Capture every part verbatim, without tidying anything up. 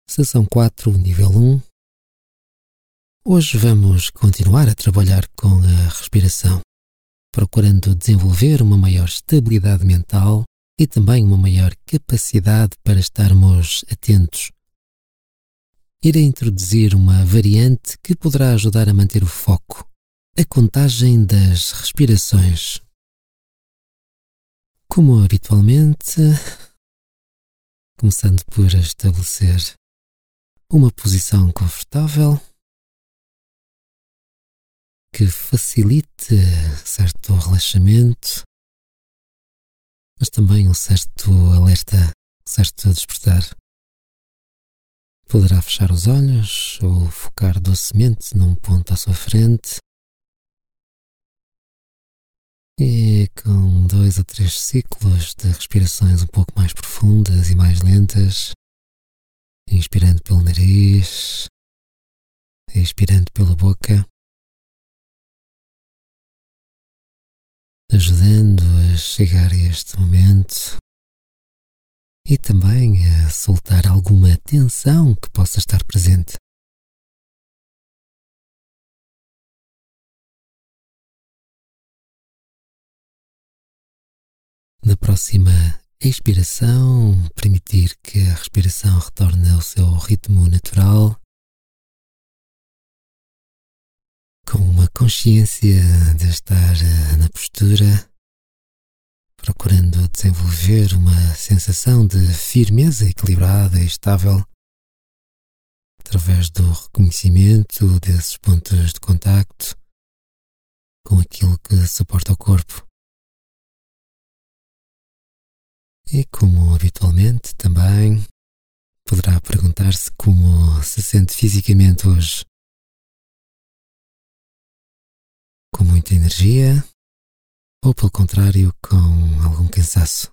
Sessão quatro, nível um. Hoje vamos continuar a trabalhar com a respiração, procurando desenvolver uma maior estabilidade mental e também uma maior capacidade para estarmos atentos. Irei introduzir uma variante que poderá ajudar a manter o foco, a contagem das respirações. Como habitualmente, começando por estabelecer uma posição confortável que facilite certo relaxamento, mas também um certo alerta, um certo despertar. Poderá fechar os olhos ou focar docemente num ponto à sua frente e com dois ou três ciclos de respirações um pouco mais profundas e mais lentas, inspirando pelo nariz, expirando pela boca, ajudando a chegar a este momento e também a soltar alguma tensão que possa estar presente. Na próxima expiração, permitir que a respiração retorne ao seu ritmo natural, com uma consciência de estar na postura, procurando desenvolver uma sensação de firmeza equilibrada e estável, através do reconhecimento desses pontos de contacto com aquilo que suporta o corpo. E como habitualmente também poderá perguntar-se como se sente fisicamente hoje. Com muita energia ou, pelo contrário, com algum cansaço.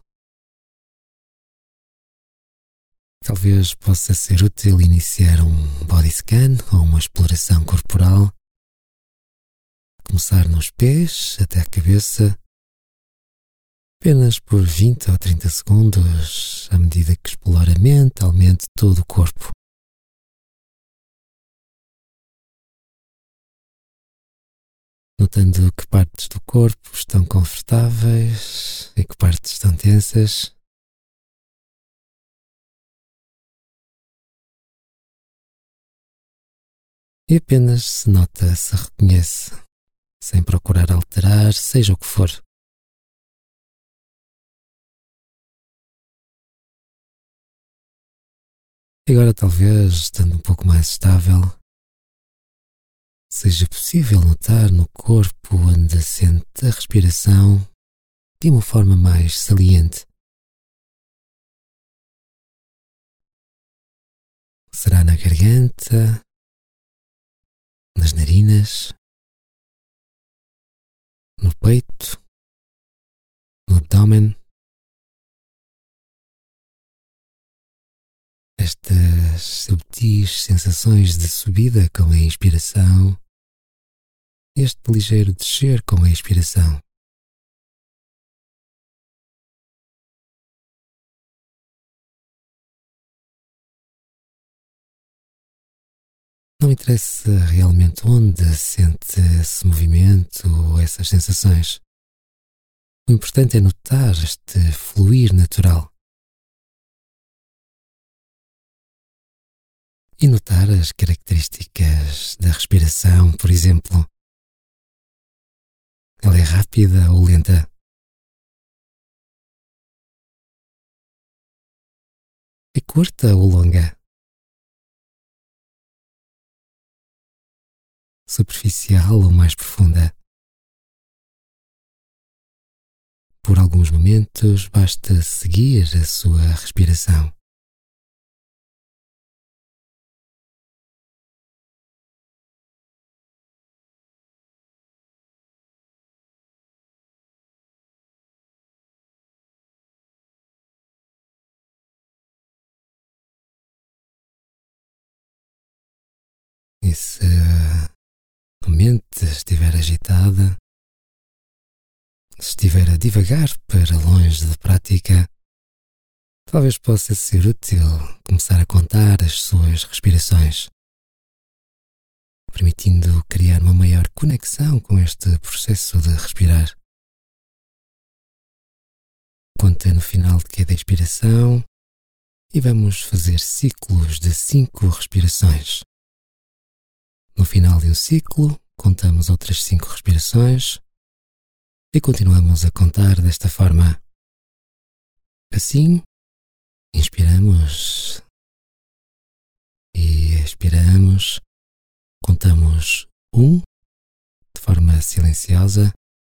Talvez possa ser útil iniciar um body scan ou uma exploração corporal. Começar nos pés até a cabeça, apenas por vinte ou trinta segundos, à medida que explora mentalmente todo o corpo. Notando que partes do corpo estão confortáveis e que partes estão tensas. E apenas se nota, se reconhece, sem procurar alterar, seja o que for. Agora, talvez, estando um pouco mais estável, seja possível notar no corpo onde sente a respiração de uma forma mais saliente. Será na garganta, nas narinas, no peito, no abdômen. Estas subtis sensações de subida com a inspiração, este ligeiro descer com a expiração. Não interessa realmente onde sente esse movimento ou essas sensações. O importante é notar este fluir natural. E notar as características da respiração, por exemplo. Ela é rápida ou lenta? É curta ou longa? Superficial ou mais profunda? Por alguns momentos basta seguir a sua respiração. E se a mente estiver agitada, se estiver a divagar para longe da prática, talvez possa ser útil começar a contar as suas respirações, permitindo criar uma maior conexão com este processo de respirar. Conta no final de cada expiração e vamos fazer ciclos de cinco respirações. No final de um ciclo, contamos outras cinco respirações e continuamos a contar desta forma. Assim, inspiramos e expiramos, contamos um de forma silenciosa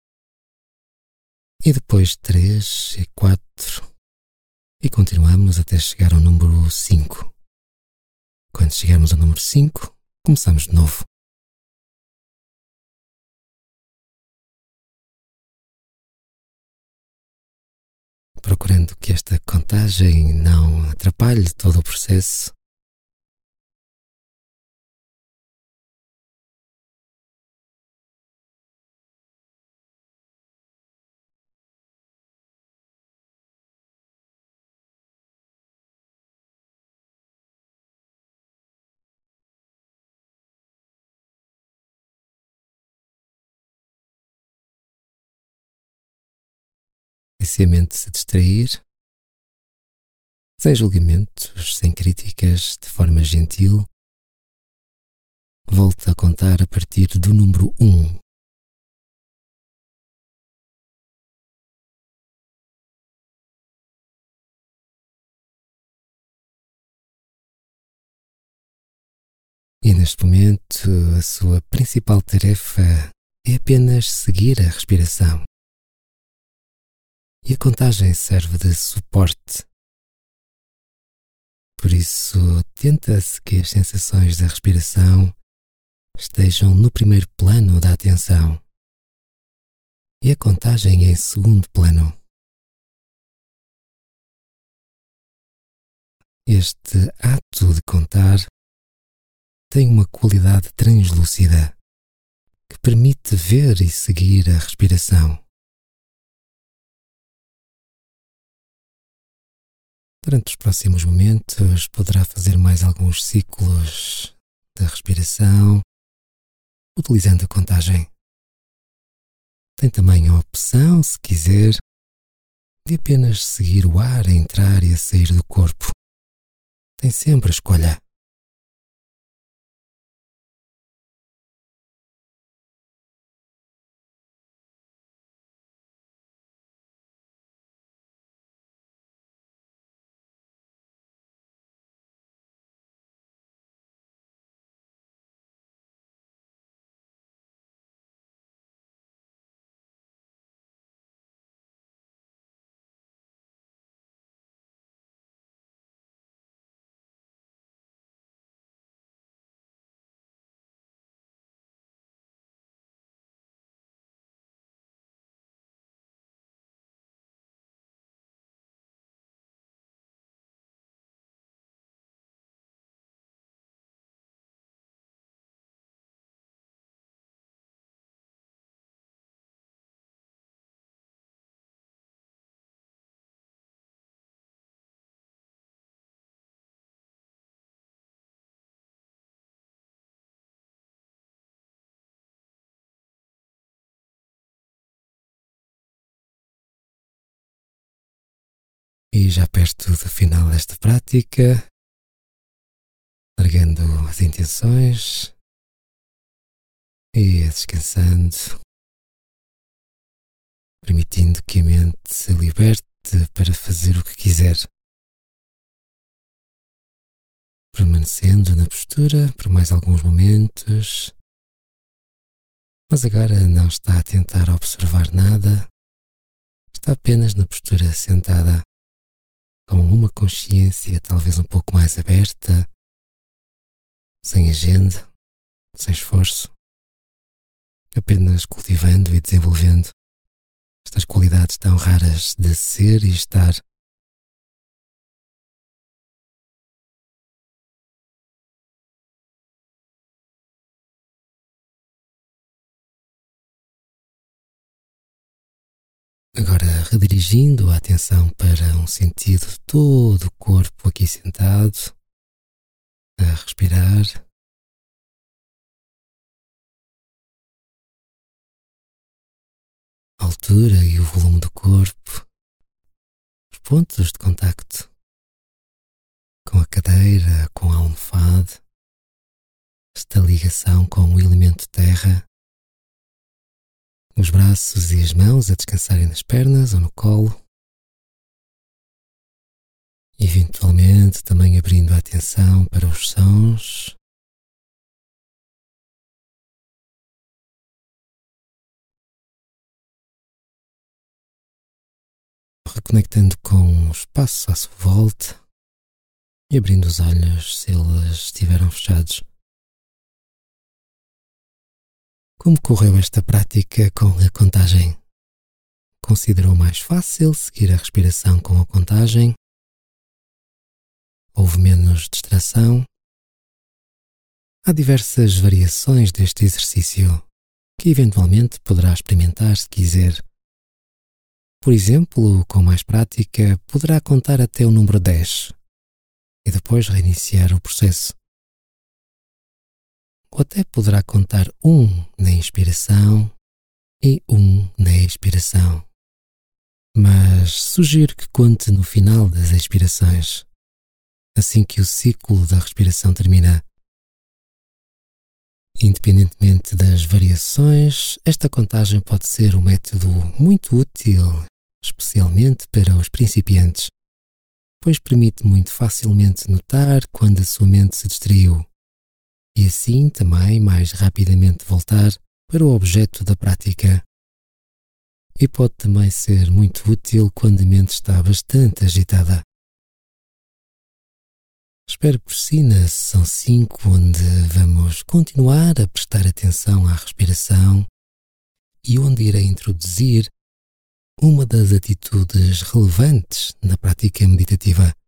e depois três e quatro e continuamos até chegar ao número cinco. Quando chegarmos ao número cinco, começamos de novo. Procurando que esta contagem não atrapalhe todo o processo. E se a mente se distrair, sem julgamentos, sem críticas, de forma gentil, volta a contar a partir do número um. E neste momento a sua principal tarefa é apenas seguir a respiração. E a contagem serve de suporte. Por isso, tenta-se que as sensações da respiração estejam no primeiro plano da atenção e a contagem em segundo plano. Este ato de contar tem uma qualidade translúcida que permite ver e seguir a respiração. Durante os próximos momentos poderá fazer mais alguns ciclos de respiração, utilizando a contagem. Tem também a opção, se quiser, de apenas seguir o ar a entrar e a sair do corpo. Tem sempre a escolha. E já perto do final desta prática, largando as intenções e descansando, permitindo que a mente se liberte para fazer o que quiser. Permanecendo na postura por mais alguns momentos, mas agora não está a tentar observar nada, está apenas na postura sentada, com uma consciência talvez um pouco mais aberta, sem agenda, sem esforço, apenas cultivando e desenvolvendo estas qualidades tão raras de ser e estar. Agora redirigindo a atenção para um sentido de todo o corpo aqui sentado, a respirar. A altura e o volume do corpo, os pontos de contacto com a cadeira, com a almofada, esta ligação com o elemento terra, os braços e as mãos a descansarem nas pernas ou no colo, eventualmente também abrindo a atenção para os sons. Reconectando com o espaço à sua volta e abrindo os olhos se eles estiveram fechados. Como correu esta prática com a contagem? Considerou mais fácil seguir a respiração com a contagem? Houve menos distração? Há diversas variações deste exercício que eventualmente poderá experimentar se quiser. Por exemplo, com mais prática, poderá contar até o número dez e depois reiniciar o processo. Ou até poderá contar um na inspiração e um na expiração. Mas sugiro que conte no final das expirações, assim que o ciclo da respiração termina. Independentemente das variações, esta contagem pode ser um método muito útil, especialmente para os principiantes, pois permite muito facilmente notar quando a sua mente se distraiu e assim também mais rapidamente voltar para o objeto da prática. E pode também ser muito útil quando a mente está bastante agitada. Espero por si na sessão cinco, onde vamos continuar a prestar atenção à respiração e onde irei introduzir uma das atitudes relevantes na prática meditativa,